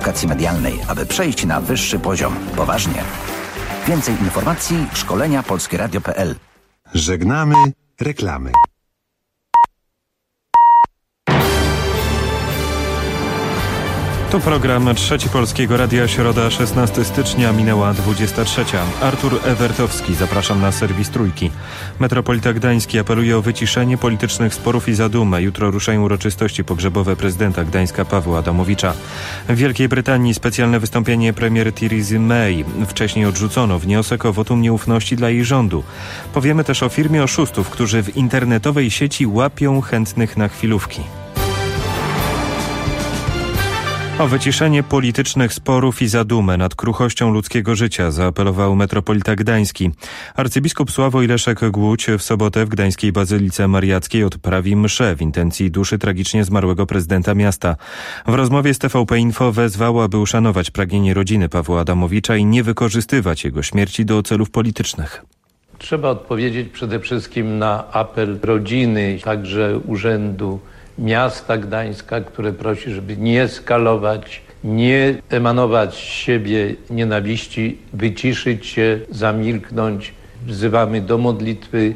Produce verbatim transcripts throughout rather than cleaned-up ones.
edukacji medialnej, aby przejść na wyższy poziom. Poważnie. Więcej informacji szkolenia polskieradio kropka p l. Żegnamy reklamy. Tu program Trzeci Polskiego Radia, środa szesnastego stycznia, minęła dwudziesta trzecia. Artur Ewertowski, zapraszam na serwis Trójki. Metropolita Gdański apeluje o wyciszenie politycznych sporów i zadumę. Jutro ruszają uroczystości pogrzebowe prezydenta Gdańska Pawła Adamowicza. W Wielkiej Brytanii specjalne wystąpienie premier Theresa May. Wcześniej odrzucono wniosek o wotum nieufności dla jej rządu. Powiemy też o firmie oszustów, którzy w internetowej sieci łapią chętnych na chwilówki. O wyciszenie politycznych sporów i zadumę nad kruchością ludzkiego życia zaapelował metropolita gdański. Arcybiskup Sławoj Leszek Głódź w sobotę w gdańskiej Bazylice Mariackiej odprawi mszę w intencji duszy tragicznie zmarłego prezydenta miasta. W rozmowie z T V P Info wezwał, aby uszanować pragnienie rodziny Pawła Adamowicza i nie wykorzystywać jego śmierci do celów politycznych. Trzeba odpowiedzieć przede wszystkim na apel rodziny, także Urzędu Miasta Gdańska, które prosi, żeby nie skalować, nie emanować z siebie nienawiści, wyciszyć się, zamilknąć. Wzywamy do modlitwy,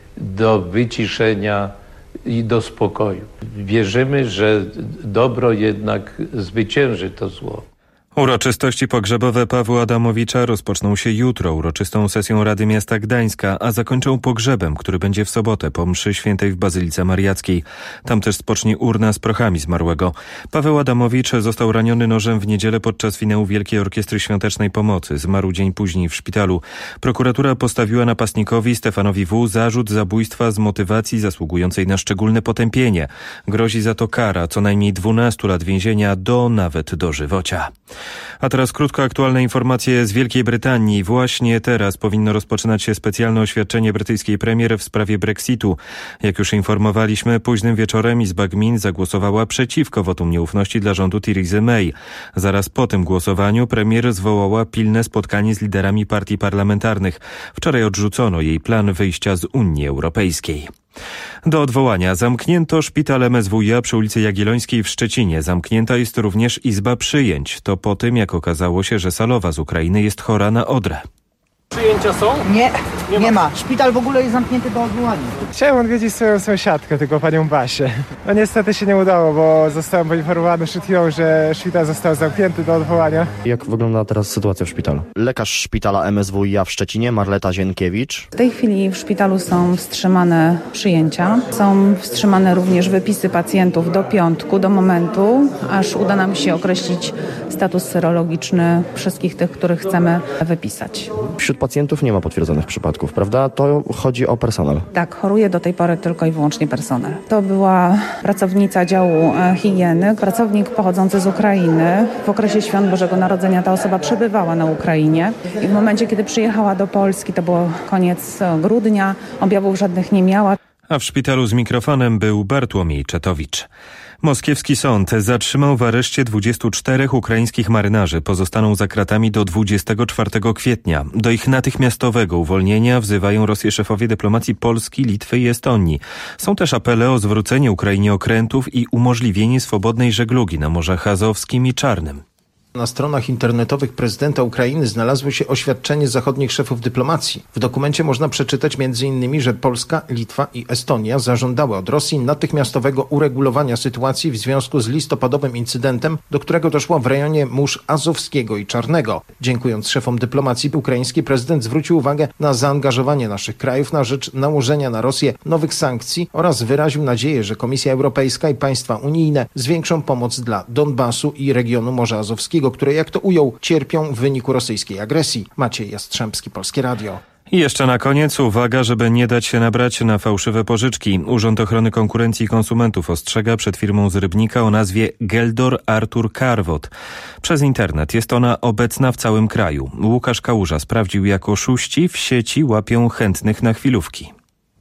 do wyciszenia i do spokoju. Wierzymy, że dobro jednak zwycięży to zło. Uroczystości pogrzebowe Pawła Adamowicza rozpoczną się jutro uroczystą sesją Rady Miasta Gdańska, a zakończą pogrzebem, który będzie w sobotę po mszy świętej w Bazylice Mariackiej. Tam też spocznie urna z prochami zmarłego. Paweł Adamowicz został raniony nożem w niedzielę podczas finału Wielkiej Orkiestry Świątecznej Pomocy. Zmarł dzień później w szpitalu. Prokuratura postawiła napastnikowi Stefanowi W. zarzut zabójstwa z motywacji zasługującej na szczególne potępienie. Grozi za to kara co najmniej dwunastu lat więzienia do nawet dożywocia. A teraz krótko aktualne informacje z Wielkiej Brytanii. Właśnie teraz powinno rozpoczynać się specjalne oświadczenie brytyjskiej premier w sprawie Brexitu. Jak już informowaliśmy, późnym wieczorem Izba Gmin zagłosowała przeciwko wotum nieufności dla rządu Theresa May. Zaraz po tym głosowaniu premier zwołała pilne spotkanie z liderami partii parlamentarnych. Wczoraj odrzucono jej plan wyjścia z Unii Europejskiej. Do odwołania zamknięto szpital M S W iA przy ulicy Jagiellońskiej w Szczecinie. Zamknięta jest również izba przyjęć. To po tym, jak okazało się, że salowa z Ukrainy jest chora na odrę. Przyjęcia są? Nie, nie, nie ma. ma. Szpital w ogóle jest zamknięty do odwołania. Chciałem odwiedzić swoją sąsiadkę, tylko panią Basię. No niestety się nie udało, bo zostałem poinformowany przed chwilą, że szpital został zamknięty do odwołania. Jak wygląda teraz sytuacja w szpitalu? Lekarz szpitala M S W iA w Szczecinie, Marleta Zienkiewicz. W tej chwili w szpitalu są wstrzymane przyjęcia. Są wstrzymane również wypisy pacjentów do piątku, do momentu, aż uda nam się określić status serologiczny wszystkich tych, których chcemy wypisać. Wśród pacjentów nie ma potwierdzonych przypadków, prawda? To chodzi o personel. Tak, choruje do tej pory tylko i wyłącznie personel. To była pracownica działu higieny, pracownik pochodzący z Ukrainy. W okresie świąt Bożego Narodzenia ta osoba przebywała na Ukrainie i w momencie, kiedy przyjechała do Polski, to było koniec grudnia, objawów żadnych nie miała. A w szpitalu z mikrofonem był Bartłomiej Czetowicz. Moskiewski sąd zatrzymał w areszcie dwudziestu czterech ukraińskich marynarzy. Pozostaną za kratami do dwudziestego czwartego kwietnia. Do ich natychmiastowego uwolnienia wzywają Rosję szefowie dyplomacji Polski, Litwy i Estonii. Są też apele o zwrócenie Ukrainie okrętów i umożliwienie swobodnej żeglugi na Morzach Azowskim i Czarnym. Na stronach internetowych prezydenta Ukrainy znalazło się oświadczenie zachodnich szefów dyplomacji. W dokumencie można przeczytać między innymi, że Polska, Litwa i Estonia zażądały od Rosji natychmiastowego uregulowania sytuacji w związku z listopadowym incydentem, do którego doszło w rejonie Mórz Azowskiego i Czarnego. Dziękując szefom dyplomacji ukraińskiej, prezydent zwrócił uwagę na zaangażowanie naszych krajów na rzecz nałożenia na Rosję nowych sankcji oraz wyraził nadzieję, że Komisja Europejska i państwa unijne zwiększą pomoc dla Donbasu i regionu Morza Azowskiego, które, jak to ujął, cierpią w wyniku rosyjskiej agresji. Maciej Jastrzębski, Polskie Radio. I jeszcze na koniec uwaga, żeby nie dać się nabrać na fałszywe pożyczki. Urząd Ochrony Konkurencji i Konsumentów ostrzega przed firmą z Rybnika o nazwie Geldor Artur Karwot. Przez internet jest ona obecna w całym kraju. Łukasz Kałuża sprawdził, jak oszuści w sieci łapią chętnych na chwilówki.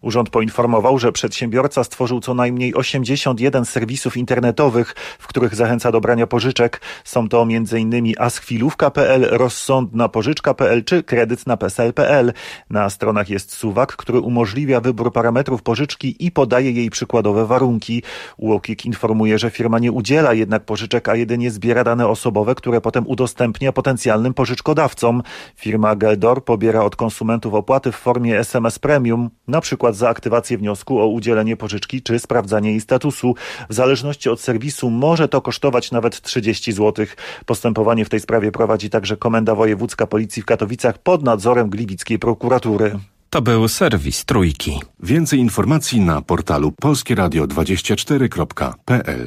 Urząd poinformował, że przedsiębiorca stworzył co najmniej osiemdziesiąt jeden serwisów internetowych, w których zachęca do brania pożyczek. Są to m.in. aschwilówka kropka p l, rozsądna pożyczka kropka p l czy kredyt na p s l kropka p l. Na stronach jest suwak, który umożliwia wybór parametrów pożyczki i podaje jej przykładowe warunki. UOKiK informuje, że firma nie udziela jednak pożyczek, a jedynie zbiera dane osobowe, które potem udostępnia potencjalnym pożyczkodawcom. Firma Geldor pobiera od konsumentów opłaty w formie S M S Premium, na przykład za aktywację wniosku o udzielenie pożyczki czy sprawdzanie jej statusu. W zależności od serwisu może to kosztować nawet trzydzieści złotych. Postępowanie w tej sprawie prowadzi także Komenda Wojewódzka Policji w Katowicach pod nadzorem gliwickiej prokuratury. To był serwis Trójki. Więcej informacji na portalu polskie radio dwadzieścia cztery kropka p l.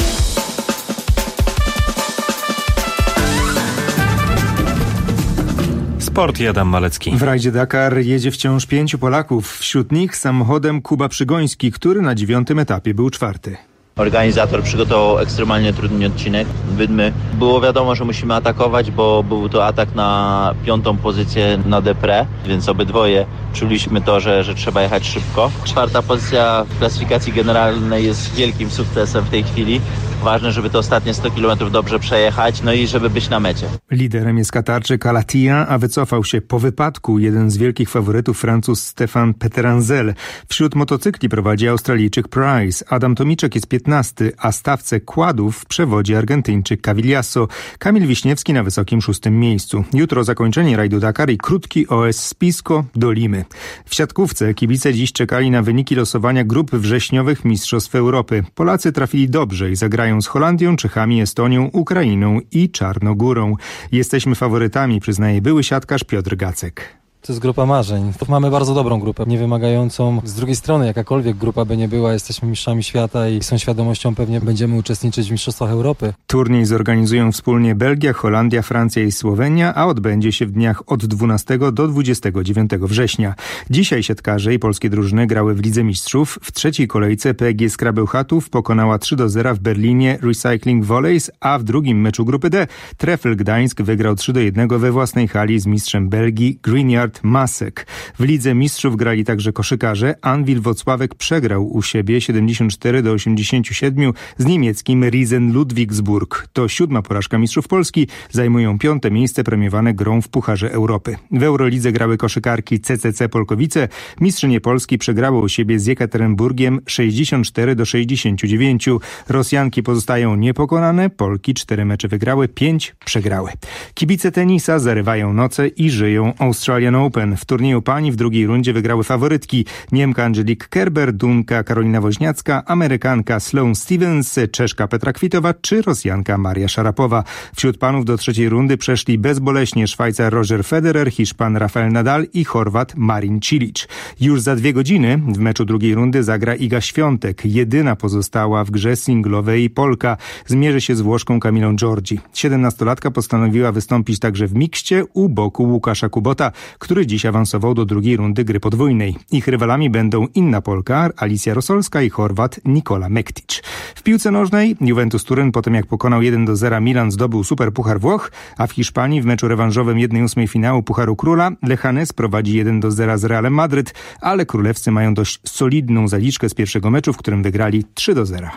Sport, Adam Malecki. W rajdzie Dakar jedzie wciąż pięciu Polaków. Wśród nich samochodem Kuba Przygoński, który na dziewiątym etapie był czwarty. Organizator przygotował ekstremalnie trudny odcinek. Wydmy. Było wiadomo, że musimy atakować, bo był to atak na piątą pozycję na Depré, więc obydwoje czuliśmy to, że, że trzeba jechać szybko. Czwarta pozycja w klasyfikacji generalnej jest wielkim sukcesem w tej chwili. Ważne, żeby te ostatnie sto kilometrów dobrze przejechać, no i żeby być na mecie. Liderem jest Katarczyk Alatia, a wycofał się po wypadku jeden z wielkich faworytów, Francuz Stefan Peteranzel. Wśród motocykli prowadzi Australijczyk Price. Adam Tomiczek jest piętnasty, a stawce kładów przewodzi Argentyńczyk Cavigliasso. Kamil Wiśniewski na wysokim szóstym miejscu. Jutro zakończenie rajdu Dakar i krótki O S z Pisco do Limy. W siatkówce kibice dziś czekali na wyniki losowania grup wrześniowych Mistrzostw Europy. Polacy trafili dobrze i zagrają z Holandią, Czechami, Estonią, Ukrainą i Czarnogórą. Jesteśmy faworytami, przyznaje były siatkarz Piotr Gacek. To jest grupa marzeń. Mamy bardzo dobrą grupę, nie wymagającą. Z drugiej strony, jakakolwiek grupa by nie była, jesteśmy mistrzami świata i z tą świadomością pewnie będziemy uczestniczyć w Mistrzostwach Europy. Turniej zorganizują wspólnie Belgia, Holandia, Francja i Słowenia, a odbędzie się w dniach od dwunastego do dwudziestego dziewiątego września. Dzisiaj siatkarze i polskie drużyny grały w Lidze Mistrzów. W trzeciej kolejce P G z Krabełchatów pokonała trzy do zera w Berlinie Recycling Volleys, a w drugim meczu grupy D Trefl Gdańsk wygrał trzy do jednego we własnej hali z mistrzem Belgii Greenyard Masek. W Lidze Mistrzów grali także koszykarze. Anwil Włocławek przegrał u siebie siedemdziesiąt cztery do osiemdziesięciu siedmiu z niemieckim Riesen Ludwigsburg. To siódma porażka mistrzów Polski. Zajmują piąte miejsce premiowane grą w Pucharze Europy. W Eurolidze grały koszykarki C C C Polkowice. Mistrzynie Polski przegrały u siebie z Jekaterynburgiem sześćdziesiąt cztery do sześćdziesięciu dziewięciu. Rosjanki pozostają niepokonane. Polki cztery mecze wygrały, pięć przegrały. Kibice tenisa zarywają noce i żyją Australian Open. W turnieju pań w drugiej rundzie wygrały faworytki. Niemka Angelique Kerber, Dunka Karolina Woźniacka, Amerykanka Sloane Stevens, Czeszka Petra Kwitowa czy Rosjanka Maria Szarapowa. Wśród panów do trzeciej rundy przeszli bezboleśnie Szwajcar Roger Federer, Hiszpan Rafael Nadal i Chorwat Marin Cilic. Już za dwie godziny w meczu drugiej rundy zagra Iga Świątek, jedyna pozostała w grze singlowej Polka. Zmierzy się z Włoszką Camilą Giorgi. siedemnastolatka postanowiła wystąpić także w mikście u boku Łukasza Kubota, który dziś awansował do drugiej rundy gry podwójnej. Ich rywalami będą inna Polka, Alicja Rosolska i Chorwat Nikola Mektic. W piłce nożnej Juventus Turyn po tym jak pokonał jeden do zera Milan zdobył Superpuchar Włoch, a w Hiszpanii w meczu rewanżowym jednej ósmej finału Pucharu Króla Lechanes prowadzi jeden do zera z Realem Madryt, ale królewscy mają dość solidną zaliczkę z pierwszego meczu, w którym wygrali trzy do zera.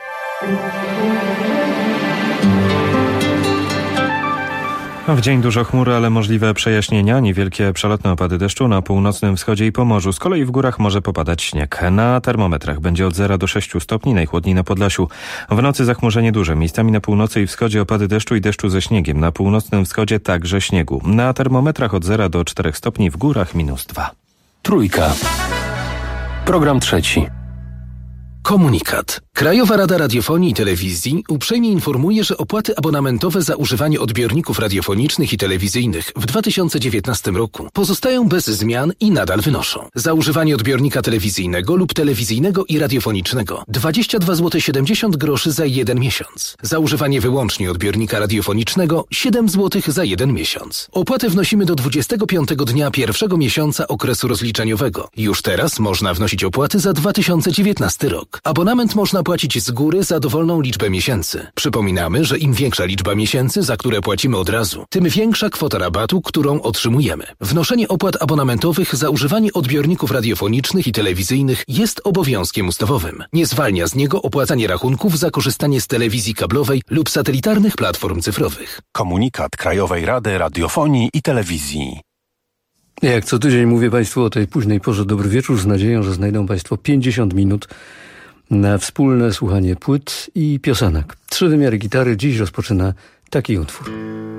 W dzień dużo chmur, ale możliwe przejaśnienia, niewielkie przelotne opady deszczu na północnym wschodzie i Pomorzu. Z kolei w górach może popadać śnieg. Na termometrach będzie od zera do sześciu stopni, najchłodniej na Podlasiu. W nocy zachmurzenie duże. Miejscami na północy i wschodzie opady deszczu i deszczu ze śniegiem. Na północnym wschodzie także śniegu. Na termometrach od zera do czterech stopni, w górach minus dwa. Trójka. Program trzeci. Komunikat. Krajowa Rada Radiofonii i Telewizji uprzejmie informuje, że opłaty abonamentowe za używanie odbiorników radiofonicznych i telewizyjnych w dwa tysiące dziewiętnastym roku pozostają bez zmian i nadal wynoszą. Za używanie odbiornika telewizyjnego lub telewizyjnego i radiofonicznego dwadzieścia dwa złote siedemdziesiąt groszy za jeden miesiąc. Za używanie wyłącznie odbiornika radiofonicznego siedem złotych za jeden miesiąc. Opłatę wnosimy do dwudziestego piątego dnia pierwszego miesiąca okresu rozliczeniowego. Już teraz można wnosić opłaty za dwa tysiące dziewiętnasty rok. Abonament można zapłacić z góry za dowolną liczbę miesięcy. Przypominamy, że im większa liczba miesięcy, za które płacimy od razu, tym większa kwota rabatu, którą otrzymujemy. Wnoszenie opłat abonamentowych za używanie odbiorników radiofonicznych i telewizyjnych jest obowiązkiem ustawowym. Nie zwalnia z niego opłacanie rachunków za korzystanie z telewizji kablowej lub satelitarnych platform cyfrowych. Komunikat Krajowej Rady Radiofonii i Telewizji. Jak co tydzień mówię Państwu o tej późnej porze dobry wieczór z nadzieją, że znajdą Państwo pięćdziesiąt minut na wspólne słuchanie płyt i piosenek. Trzy wymiary gitary dziś rozpoczyna taki utwór.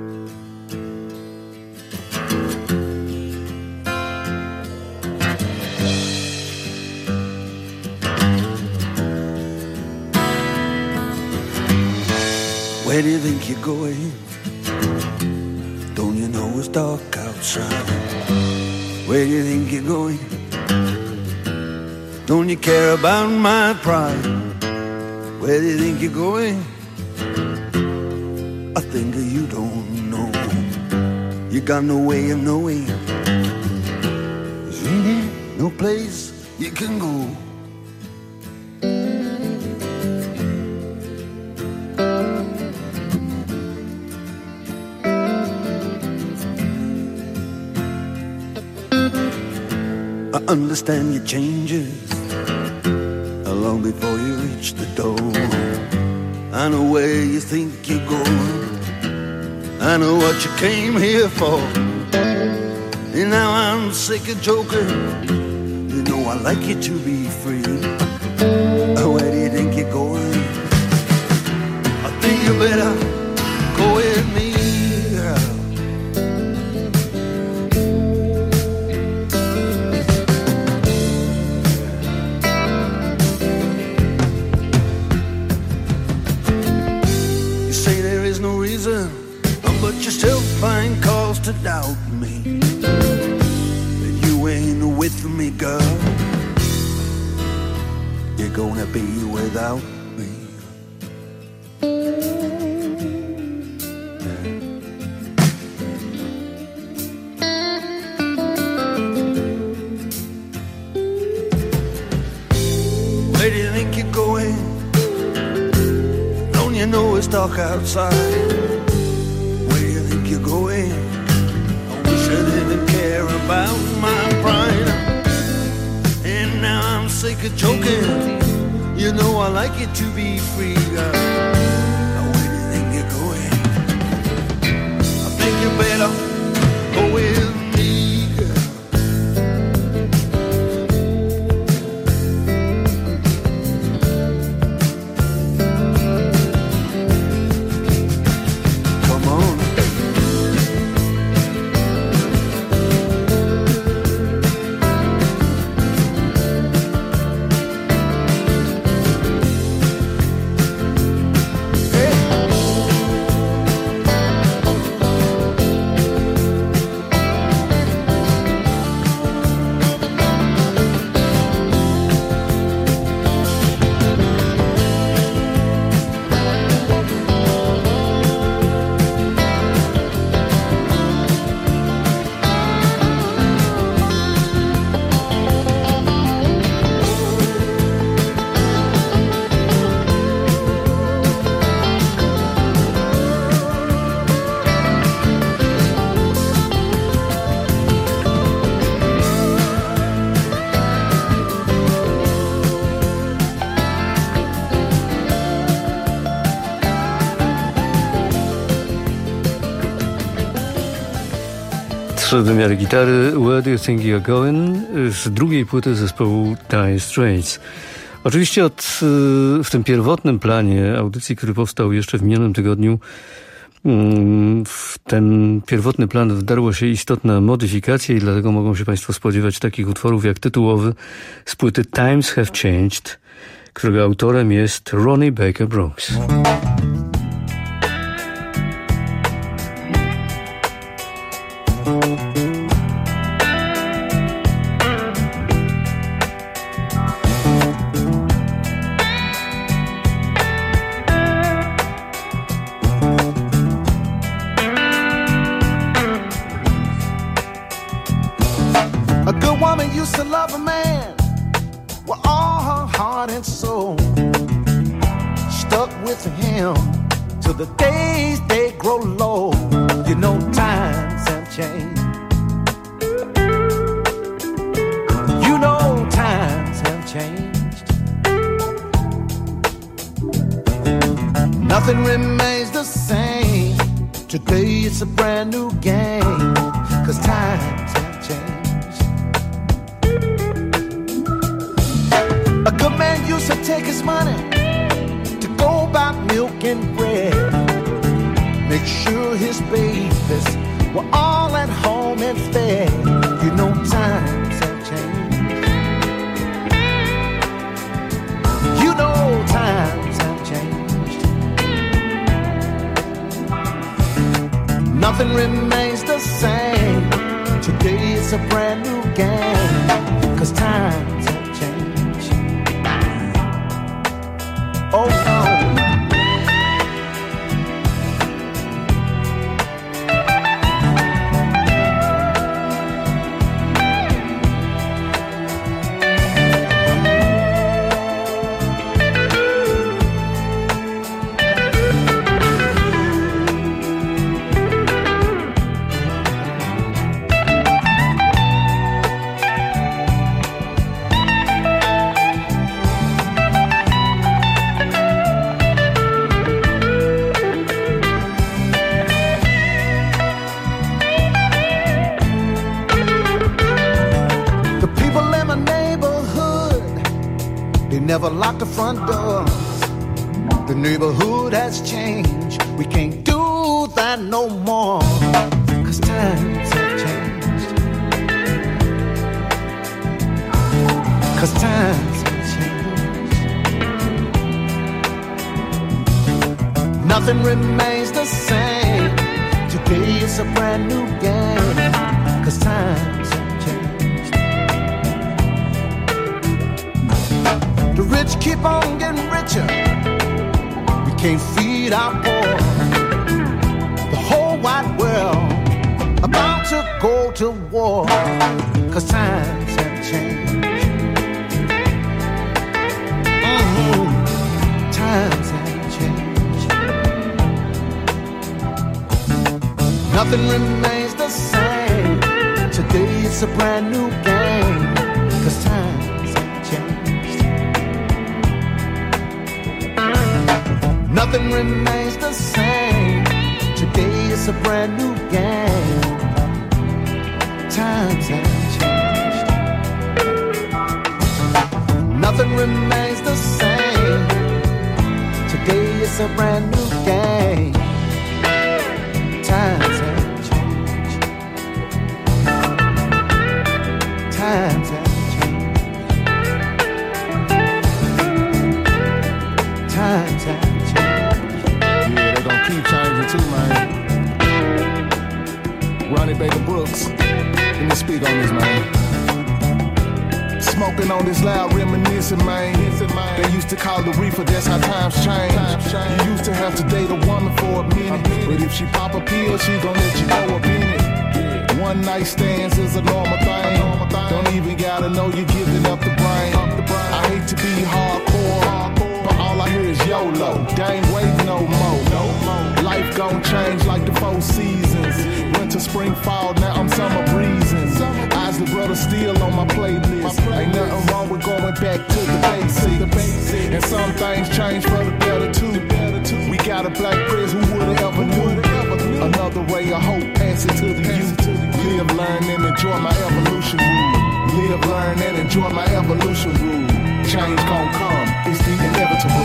Where do you think you're going? Don't you know it's dark outside? Where do you think you're going? Don't you care about my pride? Where do you think you're going? I think you don't know. You got no way of knowing. There's really no place you can go. I understand your changes long before you reach the door. I know where you think you're going. I know what you came here for. And now I'm sick of joking. You know I like you to be free. Where do you think you're going? I think you better go with me. But you still find cause to doubt me. That you ain't with me, girl. You're gonna be without me. Where do you think you're going? Don't you know it's dark outside? You're going. I wish I didn't care about my pride. And now I'm sick of joking. You know I like it to be free, girl. Now where do you think you're going? I think you better go with me, girl. Come on. Trzy wymiary gitary Where Do You Think You're Going z drugiej płyty zespołu Dire Straits. Oczywiście od, w tym pierwotnym planie audycji, który powstał jeszcze w minionym tygodniu, w ten pierwotny plan wdarła się istotna modyfikacja i dlatego mogą się Państwo spodziewać takich utworów jak tytułowy z płyty Times Have Changed, którego autorem jest Ronnie Baker Brooks. Used to love a man with all her heart and soul. stuck with him till the days they grow low. You know times have changed. You know times have changed. Nothing remains the same. Today it's a brand new game, 'cause times have changed. A good man used to take his money to go buy milk and bread, make sure his babies were all at home and fed. You know times have changed. You know times have changed. Nothing remains the same. Today it's a brand new game, 'cause times have changed. Oh no. Never lock the front doors. The neighborhood has changed. We can't do that no more, 'cause times have changed. 'Cause times have changed. Nothing remains the same. Today it's a brand new game, 'cause times have changed. The rich keep on getting richer. We can't feed our poor. The whole wide world about to go to war, 'cause times have changed. Mm-hmm. Times have changed. Nothing remains the same. Today it's a brand new game, 'cause times have changed. Nothing remains the same. Today is a brand new game. Times have changed. Nothing remains the same. Today is a brand new game. Times have changed. Times have changed. Times have keep changing too, man. Ronnie Baker Brooks, let me speak on this, man. Smoking on this loud reminiscing, man. They used to call the reefer, that's how times change. You used to have to date a woman for a minute, but if she pop a pill, she gon' let you go up in it. One night stands is a normal thing. Don't even gotta know you're giving up the brain. I hate to be hardcore, but all I hear is YOLO. They ain't waiting no more. Life gon' change like the four seasons. Winter, spring, fall, now I'm summer breezing. Isley Brothers still on my playlist. Ain't nothing wrong with going back to the basics. And some things change for the better too. We got a black prince, who would've ever knew. Another ray of hope, pass it to the youth. Live, learn, and enjoy my evolution rule. Live, learn, and enjoy my evolution rule. Change gon' come, it's the inevitable.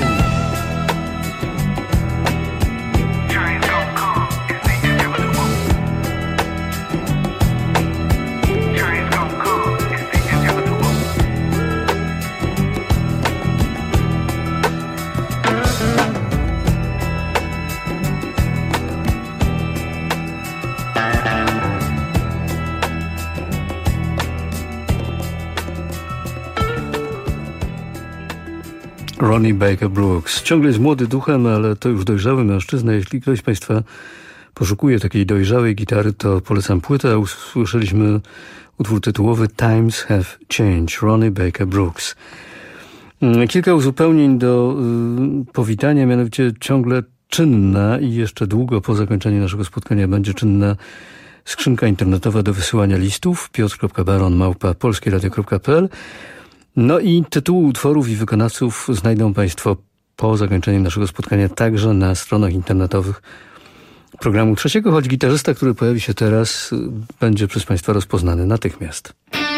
Ronnie Baker Brooks. Ciągle jest młody duchem, ale to już dojrzały mężczyzna. Jeśli ktoś z Państwa poszukuje takiej dojrzałej gitary, to polecam płytę. Usłyszeliśmy utwór tytułowy Times Have Changed, Ronnie Baker Brooks. Kilka uzupełnień do y, powitania, mianowicie ciągle czynna i jeszcze długo po zakończeniu naszego spotkania będzie czynna skrzynka internetowa do wysyłania listów piotr kropka baron małpa polskieradio kropka p l. No i tytuły utworów i wykonawców znajdą Państwo po zakończeniu naszego spotkania także na stronach internetowych programu trzeciego, choć gitarzysta, który pojawi się teraz, będzie przez Państwa rozpoznany natychmiast.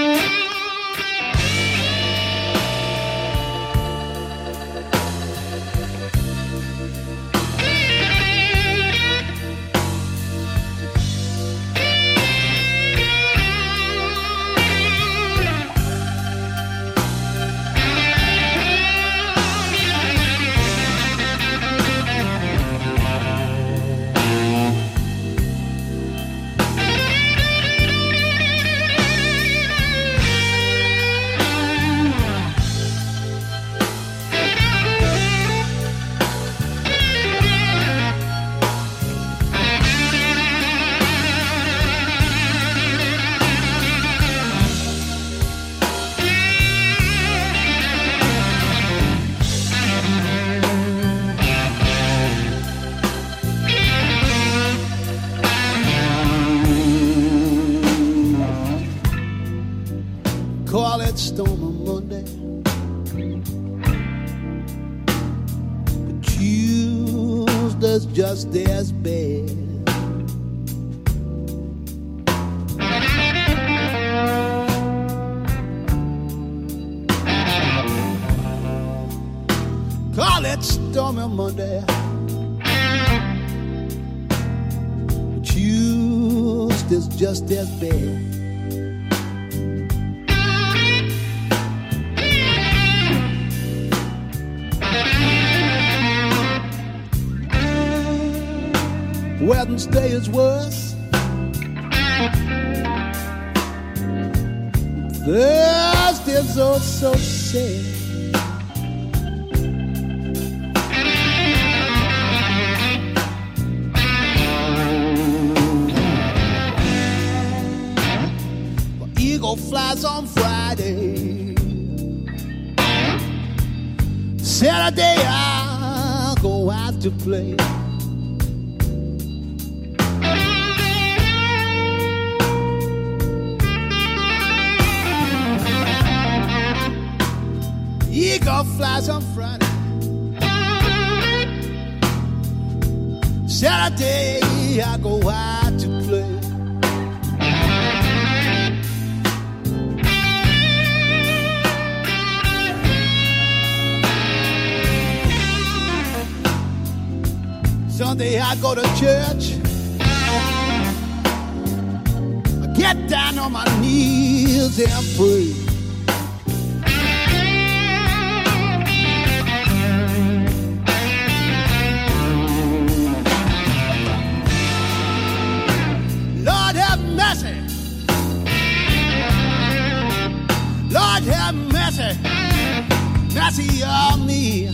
Call it Storm on Monday, but Tuesday's just as bad. Call it Storm on Monday, but Tuesday's just as bad. Wednesday is worse. Thursday's oh so sad. My eagle flies on Friday. Saturday I'll go out to play. Eagle flies on Friday. Saturday I go out to play. Sunday I go to church. I get down on my knees and pray. Lord have mercy, mercy on me.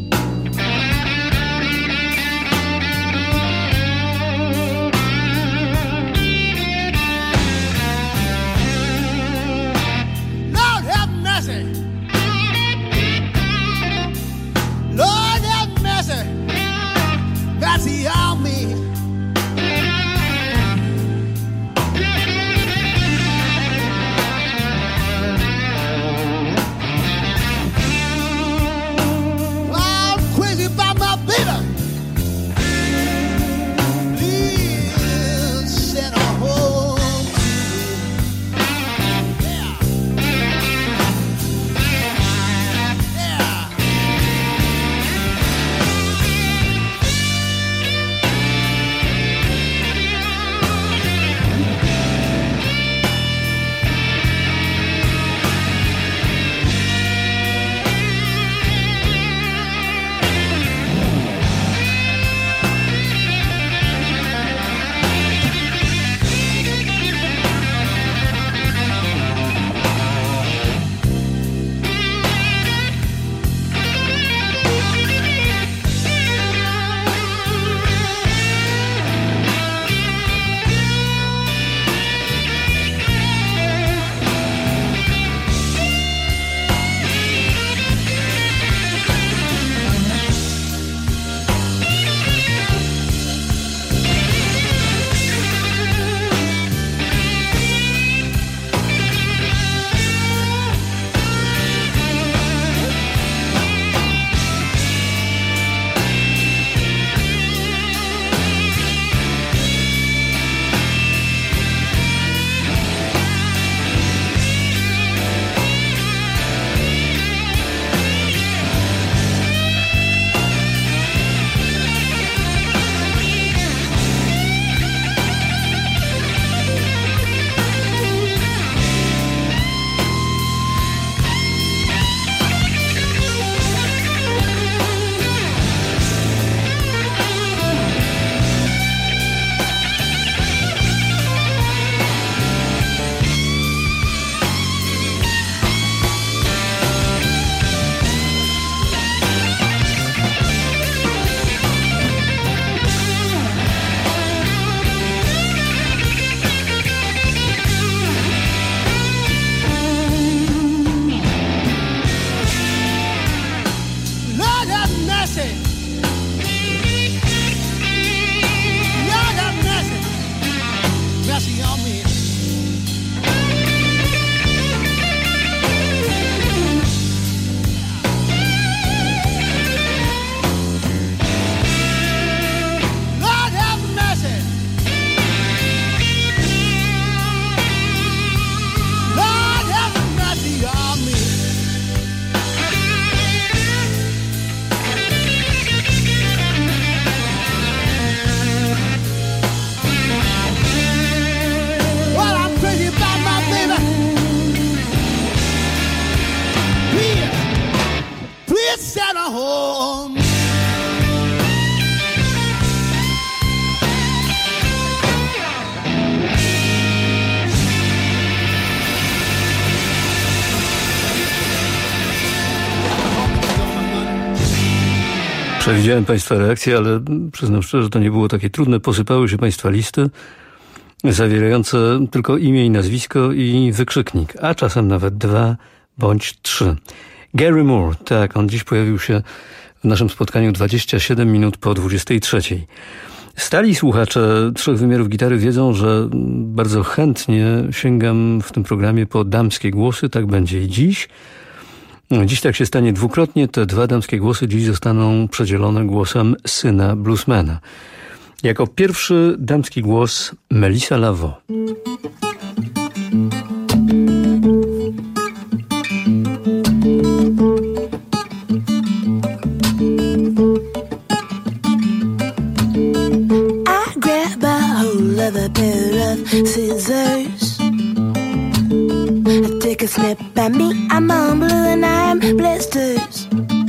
Lord have mercy, Lord have mercy, mercy on me. mercy on me. Lord have mercy. Lord have mercy on me. Well, I'm crazy about my baby. Please, please send her home. Przewidziałem Państwa reakcję, ale przyznam szczerze, że to nie było takie trudne. Posypały się Państwa listy zawierające tylko imię i nazwisko i wykrzyknik, a czasem nawet dwa bądź trzy. Gary Moore, tak, on dziś pojawił się w naszym spotkaniu dwadzieścia siedem minut po dwudziestej trzeciej. Stali słuchacze Trzech Wymiarów Gitary wiedzą, że bardzo chętnie sięgam w tym programie po damskie głosy, tak będzie i dziś. Dziś tak się stanie dwukrotnie. Te dwa damskie głosy dziś zostaną przedzielone głosem syna bluesmana. Jako pierwszy damski głos Melissa Lavo. I grab a hold of a pair of scissors. I take a snip at me, I'm on blue and I'm blisters.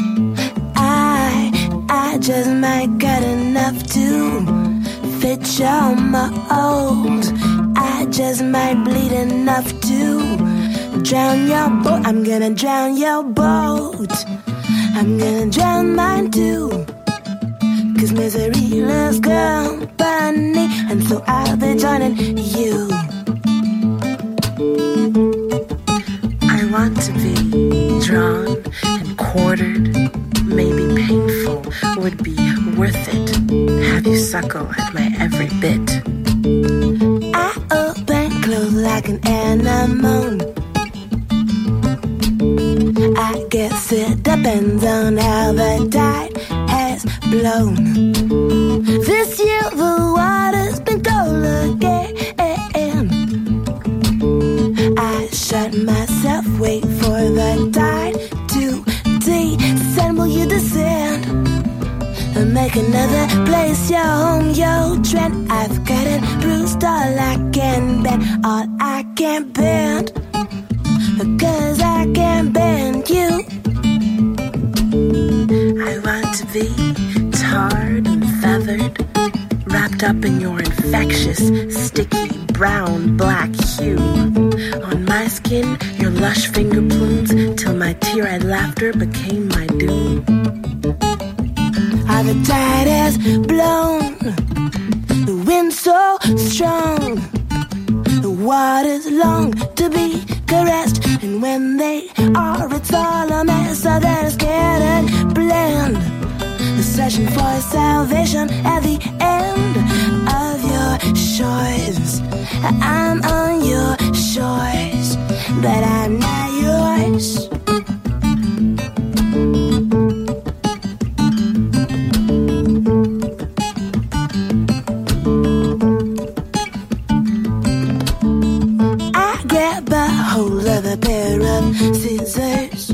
I, I just might got enough to fit your mold. I just might bleed enough to drown your boat. I'm gonna drown your boat. I'm gonna drown mine too. Cause misery loves company, and so I'll be joining you. I want to be drawn and quartered. Maybe painful would be worth it. Have you suckle at my every bit. I open close like an anemone. I guess it depends on how the tide has blown. This year the water's been cold again. I shut myself, wait for the tide to descend. Will you descend and make another place your home, your trend? I've got it bruised, all I can bend, all I can bend, cause I can bend you. I want to be tarred and feathered, wrapped up in your infectious, sticky, brown, black hue. On my skin, your lush finger plumes, till my tear-eyed laughter became my doom. Ah, the tide has blown, the wind so strong, the waters long to be caressed, and when they are, it's all a mess. So they're scared and blend, searching for salvation at the end of your shores. I'm on your shores, but I'm not yours. I grab a hold of a pair of scissors.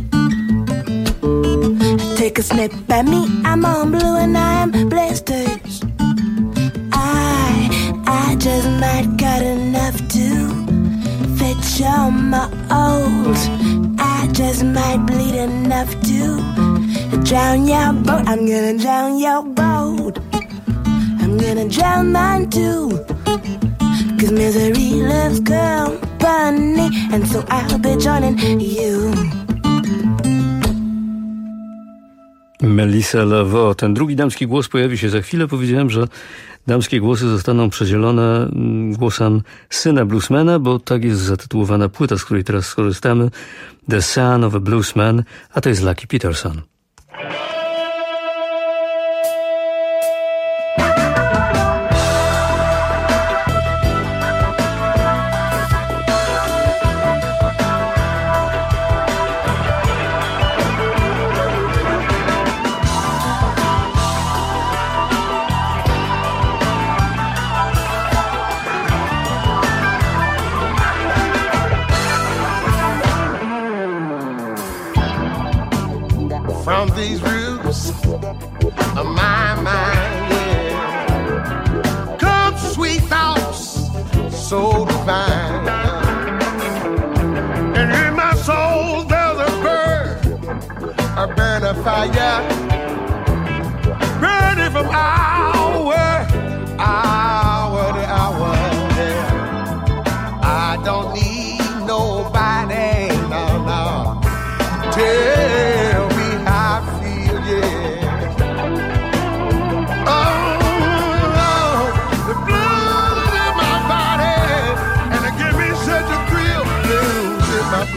I take a snip at me, I'm on blue and I'm blisters. I, I just might got enough to fit your mold. I just might bleed enough to drown your boat. I'm gonna drown your boat. I'm gonna drown mine too. Cause misery loves company, and so I'll be joining you. Melissa Lavo. Ten drugi damski głos pojawi się za chwilę. Powiedziałem, że damskie głosy zostaną przedzielone głosem syna bluesmana, bo tak jest zatytułowana płyta, z której teraz skorzystamy. The Son of a Bluesman, a to jest Lucky Peterson. from these roots of my mind, yeah. Come sweet thoughts, so divine. And in my soul there's a bird, a burn of fire, burning from hour, hour to hour, yeah. I don't need nobody, no, no. Tell me how I feel, yeah. Oh, oh, the blood in my body, and it give me such a thrill. Blues in my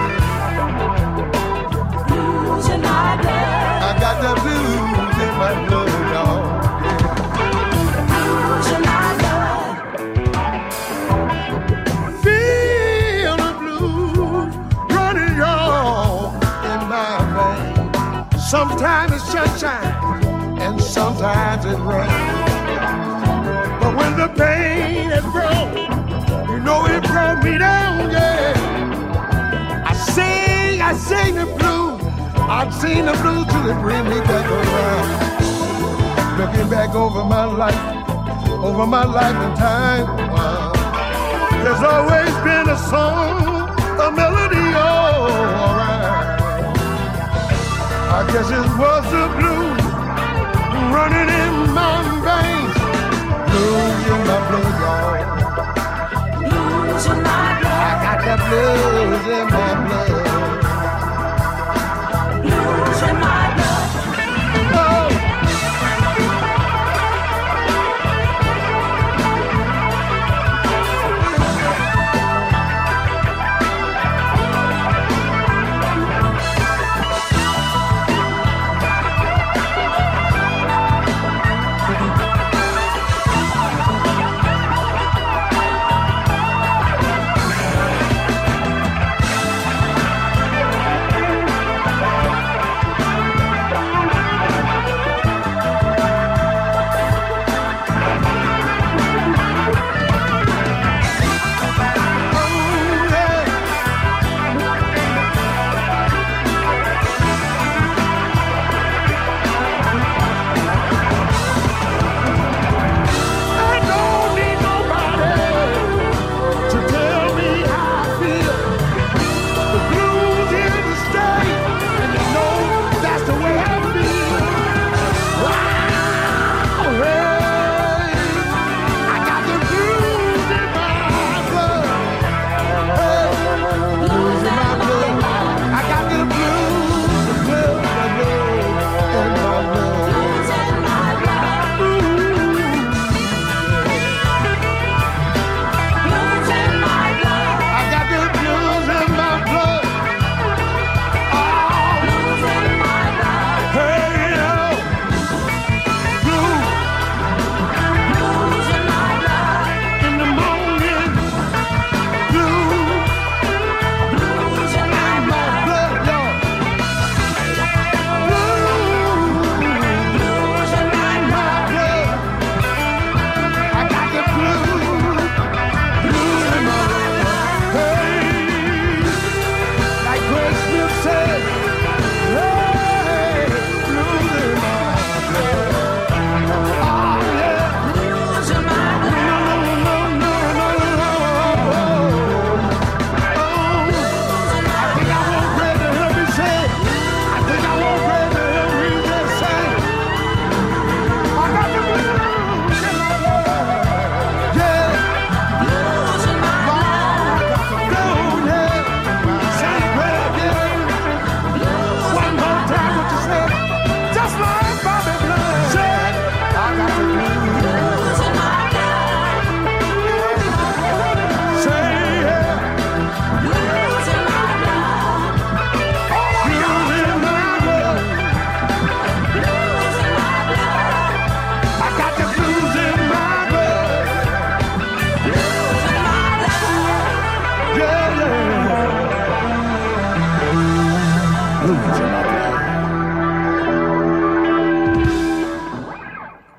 blood. Blues in my blood. I got the blues in my blood, y'all. Blues in my blood. Feel the blues running, y'all. Sometimes it's sunshine and sometimes it's rain. But when the pain has grown, you know it brought me down, yeah. I sing, I sing the blues. I've seen the blues till they bring me back around. Looking back over my life, over my life and time, wow. There's always been a song, a melody, oh, alright. I guess it was the blues running in my veins. Blues in my blood, y'all. Blues in my blood. I got the blues in my blood. Blues in my blood.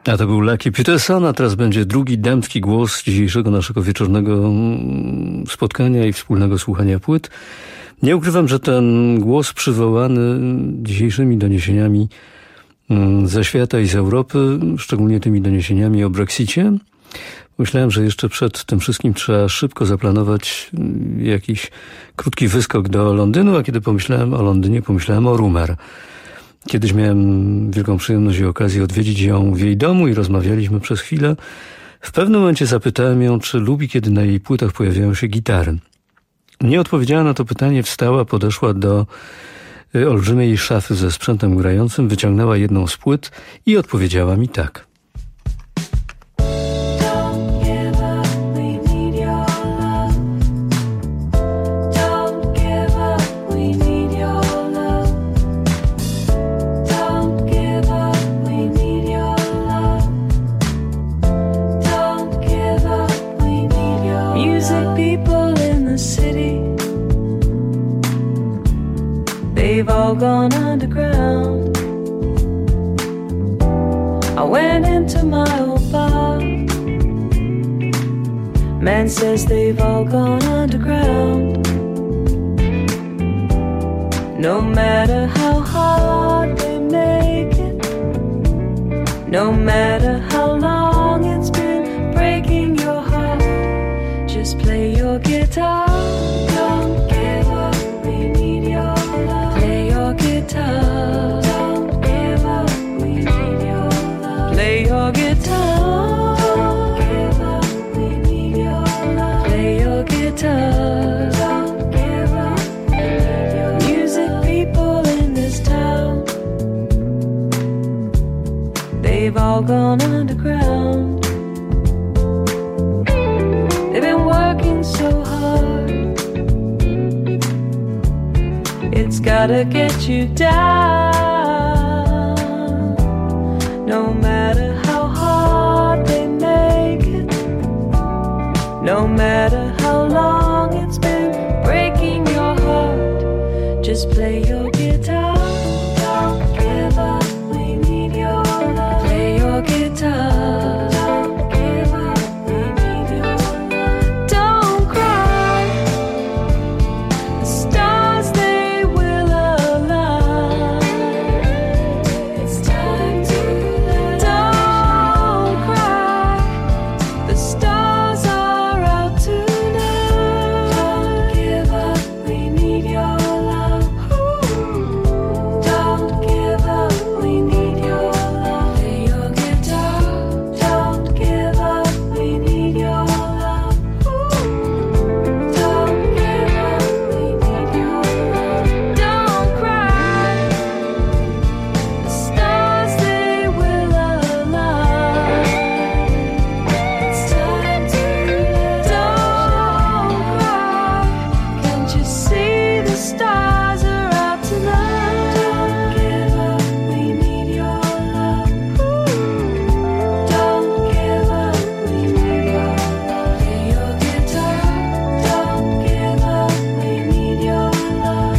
A to był Lucky Peterson, a teraz będzie drugi damski głos dzisiejszego naszego wieczornego spotkania i wspólnego słuchania płyt. Nie ukrywam, że ten głos przywołany dzisiejszymi doniesieniami ze świata i z Europy, szczególnie tymi doniesieniami o Brexicie, myślałem, że jeszcze przed tym wszystkim trzeba szybko zaplanować jakiś krótki wyskok do Londynu, a kiedy pomyślałem o Londynie, pomyślałem o Rumer. Kiedyś miałem wielką przyjemność i okazję odwiedzić ją w jej domu i rozmawialiśmy przez chwilę. W pewnym momencie zapytałem ją, czy lubi, kiedy na jej płytach pojawiają się gitary. Nie odpowiedziała na to pytanie, wstała, podeszła do olbrzymiej szafy ze sprzętem grającym, wyciągnęła jedną z płyt i odpowiedziała mi tak. They've all gone underground. I went into my old bar. Man says they've all gone underground. No matter how hard they make it, no matter how long it's been breaking your heart, just play your guitar. Don't give up, we need your love. Play your guitar. Don't give up, we need your love. Play your guitar. Don't give up, we need your love. Play your guitar. Don't give up, we need your love. Music people in this town, they've all gone underground. They've been working so hard, it's gotta get you down. No matter how hard they make it, no matter how long it's been breaking your heart, just play your guitar. Don't give up, we need your love. Play your guitar. Don't give up, we need your love. Don't cry, the stars they will align. It's time to let. Don't cry, the stars are out tonight. Don't give up, we need your love. Don't give up, we need your love. Play your guitar. Don't give up, we need your love. Don't give up, we need your love. Don't cry, the stars they will align. It's time to let. Don't cry, can't you see the stars are out tonight? Don't give up, we need your love. Don't give up, we need your love. Play your guitar. Don't give up, we need your love.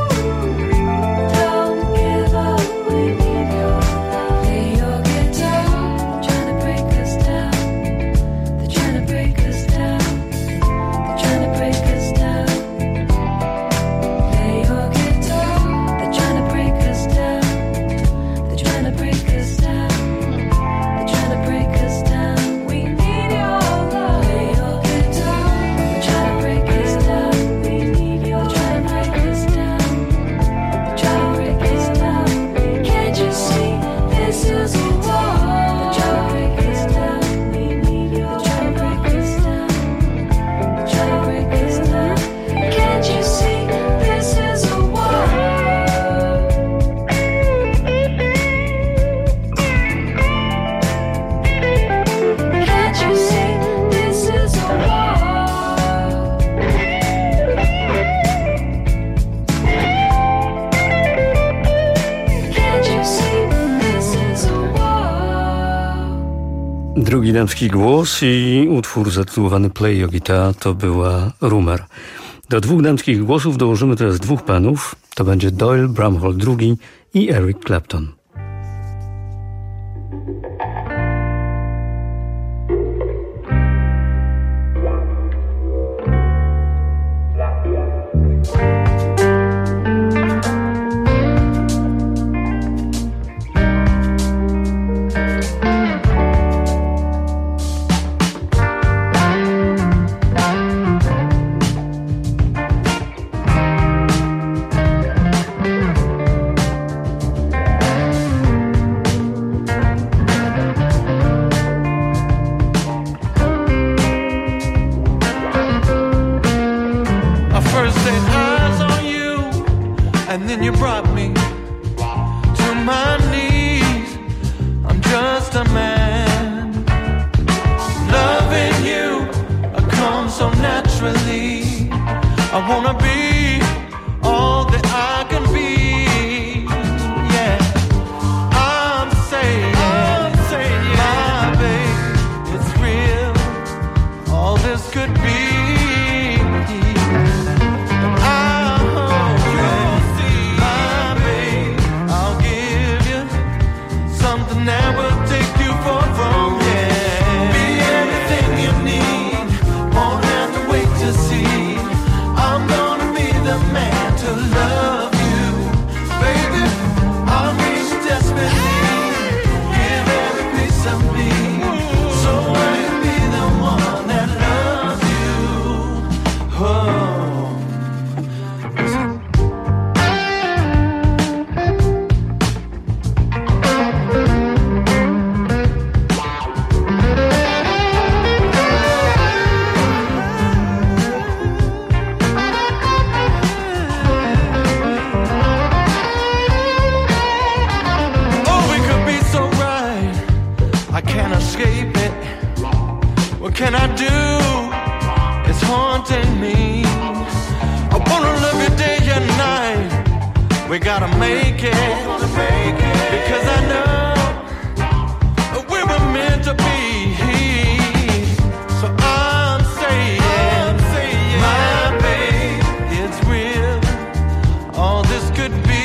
Don't give up, we need your love. Play your guitar. Trying to break us down. They're trying to break us down. They're trying to break us down. Play your guitar. They're trying to break us down. They're trying to break us down. They're trying to break us down. We need your love. Play your guitar. They're trying to break us down. We need your. They're trying to break us down. They're trying to break us down. Can't you see this is a war? They're trying to break us down. We need your. They're trying to break us down. They're trying to break us down. Can't you see this is a war? Can't you see this is a war? Can't you see this is a war? Drugi damski głos i utwór zatytułowany Play Your Guitar to była Rumer. Do dwóch damskich głosów dołożymy teraz dwóch panów. To będzie Doyle Bramhall drugi i Eric Clapton. then you brought me to my knees. I'm just a man. Loving you, I come so naturally. I wanna be all that I can be. Yeah, I'm saying, I'm saying, my babe, it's real. All this could be. Can I do? It's haunting me. I wanna love you day and night. We gotta make it, because I know we were meant to be. So I'm saying, my babe, it's real. All this could be.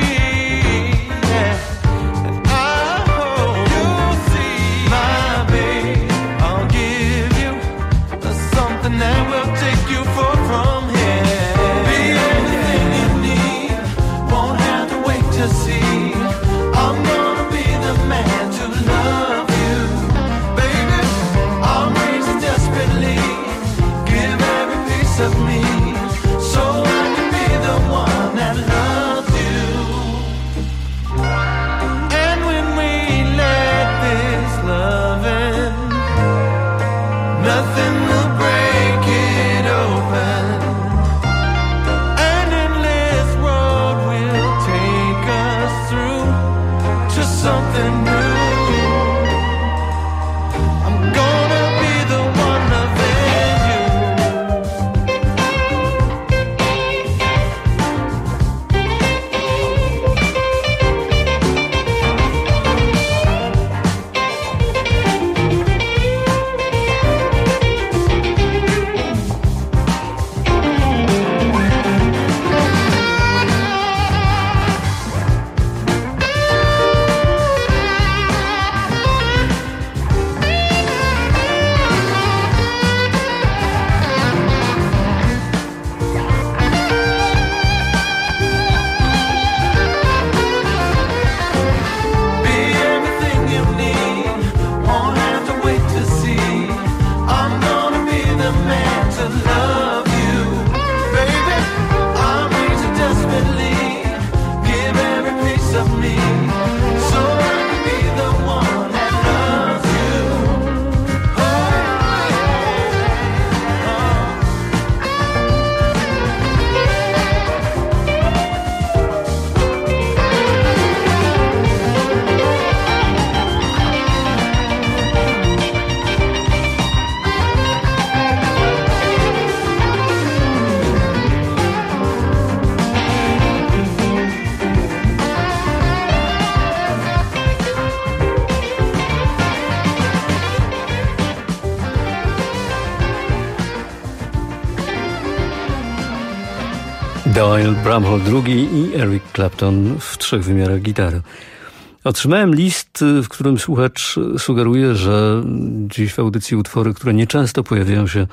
Doyle, Bramhall drugi i Eric Clapton w trzech wymiarach gitary. Otrzymałem list, w którym słuchacz sugeruje, że dziś w audycji utwory, które nieczęsto pojawiają się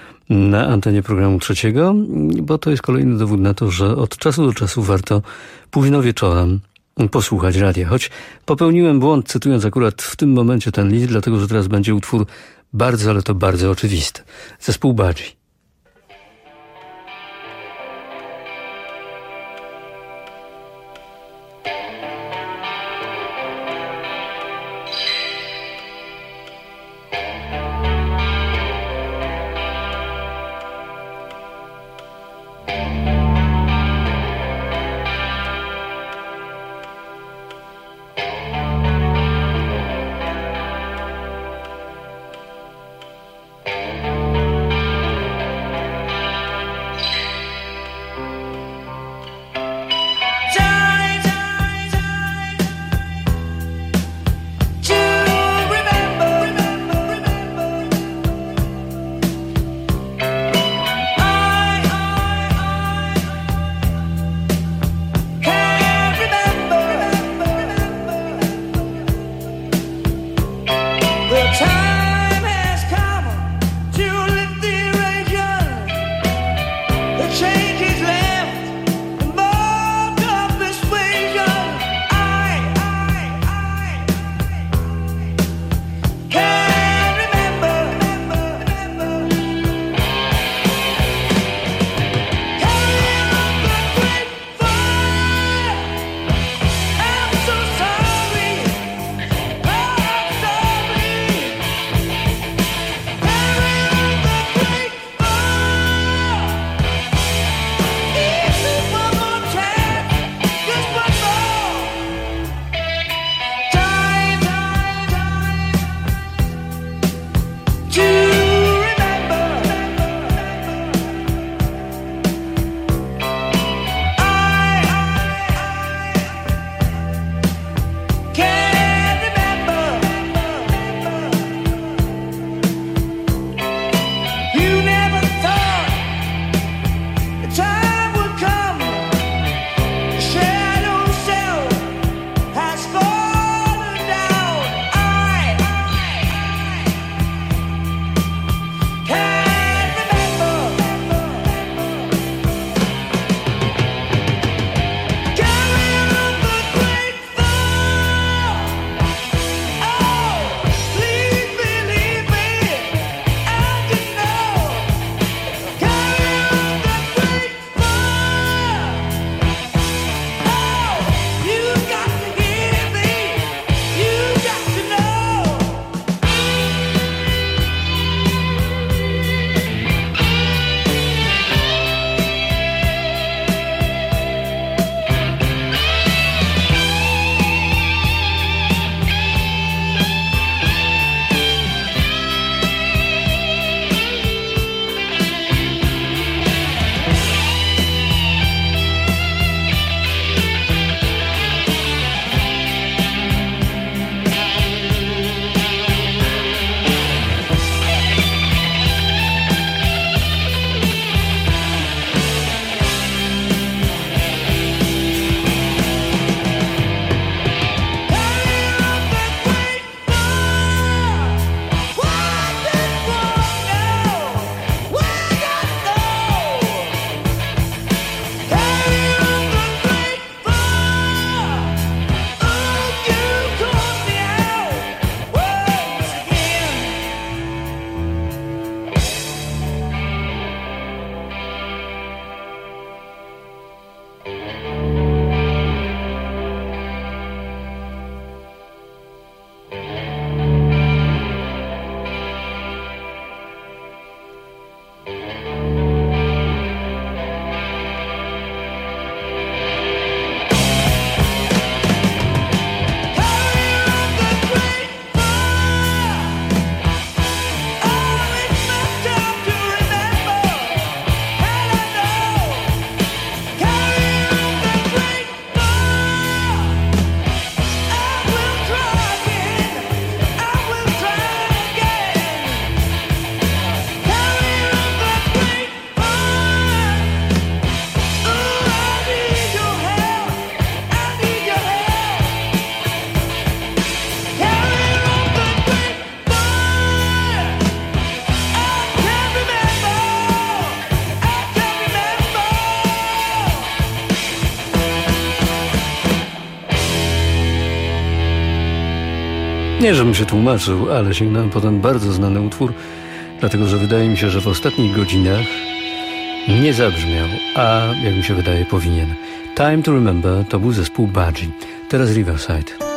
na antenie programu trzeciego, bo to jest kolejny dowód na to, że od czasu do czasu warto późno wieczorem posłuchać radia. Choć popełniłem błąd, cytując akurat w tym momencie ten list, dlatego że teraz będzie utwór bardzo, ale to bardzo oczywisty. Zespół Budgie. Nie, żebym się tłumaczył, ale sięgnąłem potem bardzo znany utwór, dlatego że wydaje mi się, że w ostatnich godzinach nie zabrzmiał, a jak mi się wydaje powinien. Time to Remember to był zespół Budgie. Teraz Riverside.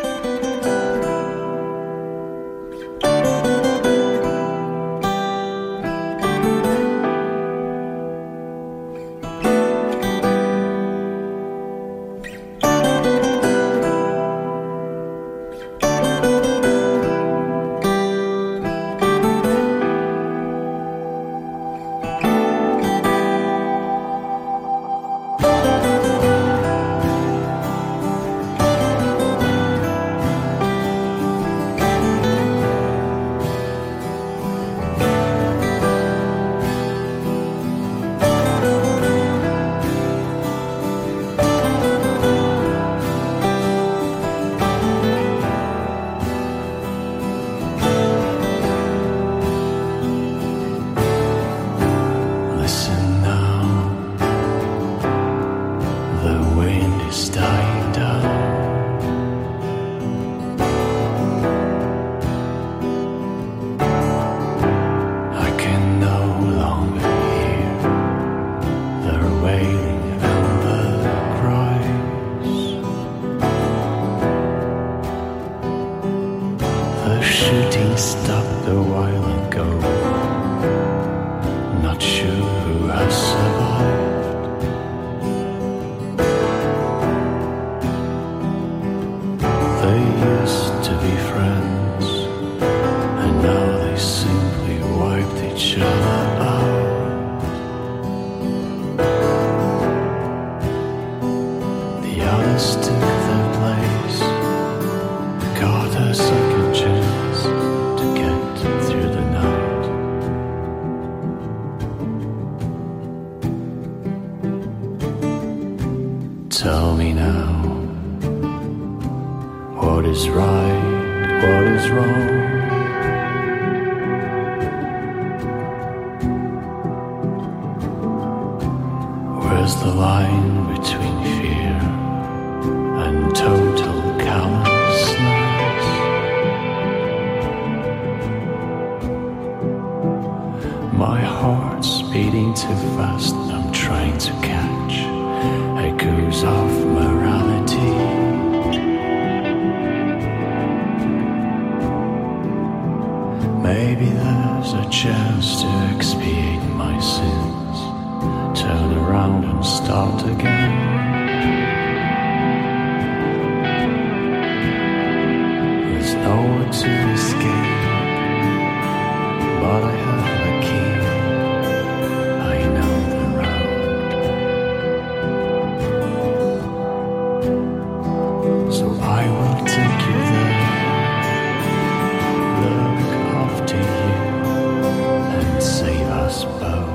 Tell me now, what is right, what is wrong? Where's the line between fear and total callousness? My heart's beating too fast, I'm trying to catch echoes of morality. Maybe there's a chance to expiate my sins, turn around and start again. There's nowhere to escape, but I have a key. I know the road, so I will take you there, look after you and save us both.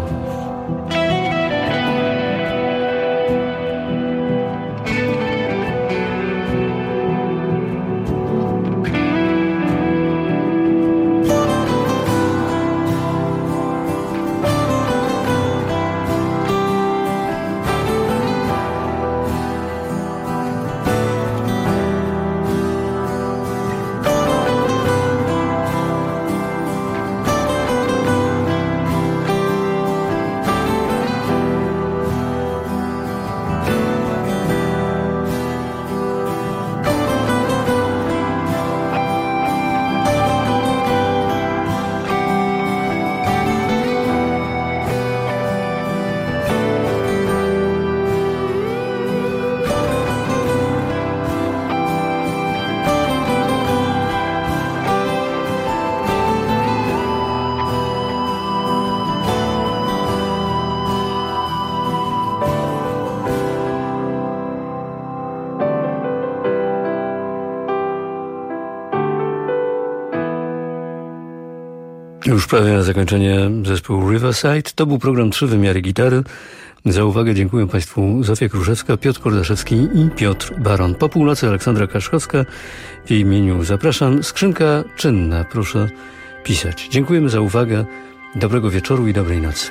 Już prawie na zakończenie zespół Riverside. To był program Trzy Wymiary Gitary. Za uwagę dziękuję Państwu Zofia Kruszewska, Piotr Kordaszewski i Piotr Baron. Po północy Aleksandra Kaszkowska. W jej imieniu zapraszam. Skrzynka czynna. Proszę pisać. Dziękujemy za uwagę. Dobrego wieczoru i dobrej nocy.